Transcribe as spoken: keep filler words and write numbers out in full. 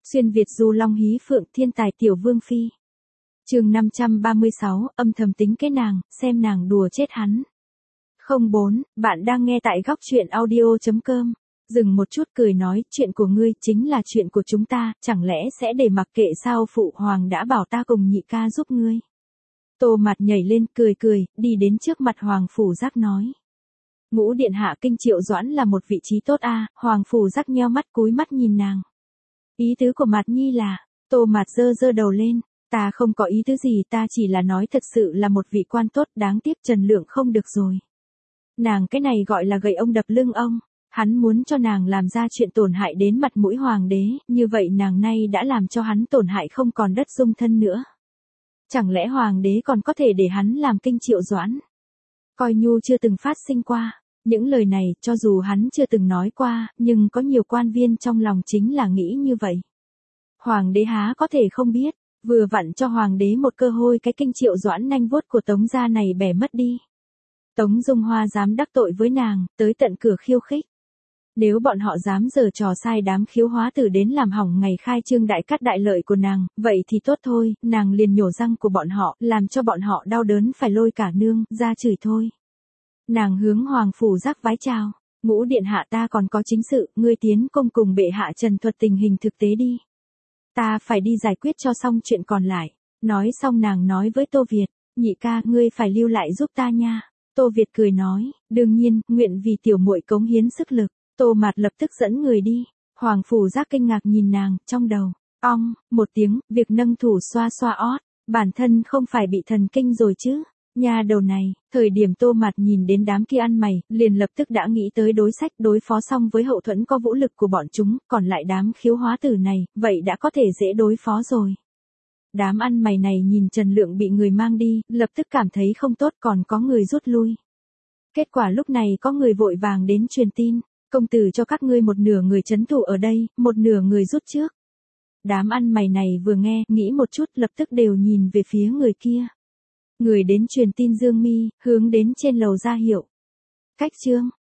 Xuyên Việt du long hí phượng thiên tài tiểu vương phi. Chương năm trăm ba mươi sáu, âm thầm tính kế nàng, xem nàng đùa chết hắn. không bốn, bạn đang nghe tại góc truyện audio chấm com. Dừng một chút cười nói, chuyện của ngươi chính là chuyện của chúng ta, chẳng lẽ sẽ để mặc kệ sao? Phụ hoàng đã bảo ta cùng nhị ca giúp ngươi. Tô Mạt nhảy lên cười cười, đi đến trước mặt Hoàng Phủ Giác nói. Ngũ điện hạ kinh Triệu Doãn là một vị trí tốt a. Hoàng Phủ Giác nheo mắt cúi mắt nhìn nàng. Ý tứ của Mạt Nhi là, Tô Mạt giơ giơ đầu lên, ta không có ý tứ gì, ta chỉ là nói thật sự là một vị quan tốt, đáng tiếc Trần Lượng không được rồi. Nàng cái này gọi là gậy ông đập lưng ông, hắn muốn cho nàng làm ra chuyện tổn hại đến mặt mũi hoàng đế, như vậy nàng nay đã làm cho hắn tổn hại không còn đất dung thân nữa. Chẳng lẽ hoàng đế còn có thể để hắn làm kinh Triệu Doãn? Coi nhu chưa từng phát sinh qua, những lời này cho dù hắn chưa từng nói qua, nhưng có nhiều quan viên trong lòng chính là nghĩ như vậy. Hoàng đế há có thể không biết, vừa vặn cho hoàng đế một cơ hội, cái kinh Triệu Doãn nanh vuốt của Tống gia này bẻ mất đi. Tống Dung Hoa dám đắc tội với nàng, tới tận cửa khiêu khích. Nếu bọn họ dám giở trò sai đám khiếu hóa tử đến làm hỏng ngày khai trương đại cát đại lợi của nàng, vậy thì tốt thôi, nàng liền nhổ răng của bọn họ, làm cho bọn họ đau đớn phải lôi cả nương ra chửi thôi. Nàng hướng Hoàng Phủ Giác vái chào, Ngũ điện hạ ta còn có chính sự, ngươi tiến công cùng bệ hạ trần thuật tình hình thực tế đi. Ta phải đi giải quyết cho xong chuyện còn lại. Nói xong nàng nói với Tô Việt, nhị ca ngươi phải lưu lại giúp ta nha. Tô Việt cười nói, đương nhiên, nguyện vì tiểu muội cống hiến sức lực. Tô Mạt lập tức dẫn người đi. Hoàng Phủ Giác kinh ngạc nhìn nàng, trong đầu, ong, một tiếng, việc nâng thủ xoa xoa ót, bản thân không phải bị thần kinh rồi chứ. Nhà đầu này, thời điểm Tô Mạt nhìn đến đám kia ăn mày, liền lập tức đã nghĩ tới đối sách đối phó xong với hậu thuẫn có vũ lực của bọn chúng, còn lại đám khiếu hóa tử này, vậy đã có thể dễ đối phó rồi. Đám ăn mày này nhìn Trần Lượng bị người mang đi, lập tức cảm thấy không tốt, còn có người rút lui. Kết quả lúc này có người vội vàng đến truyền tin, công tử cho các ngươi một nửa người trấn thủ ở đây, một nửa người rút trước. Đám ăn mày này vừa nghe, nghĩ một chút lập tức đều nhìn về phía người kia. Người đến truyền tin Dương Mi, hướng đến trên lầu ra hiệu. Cách trương,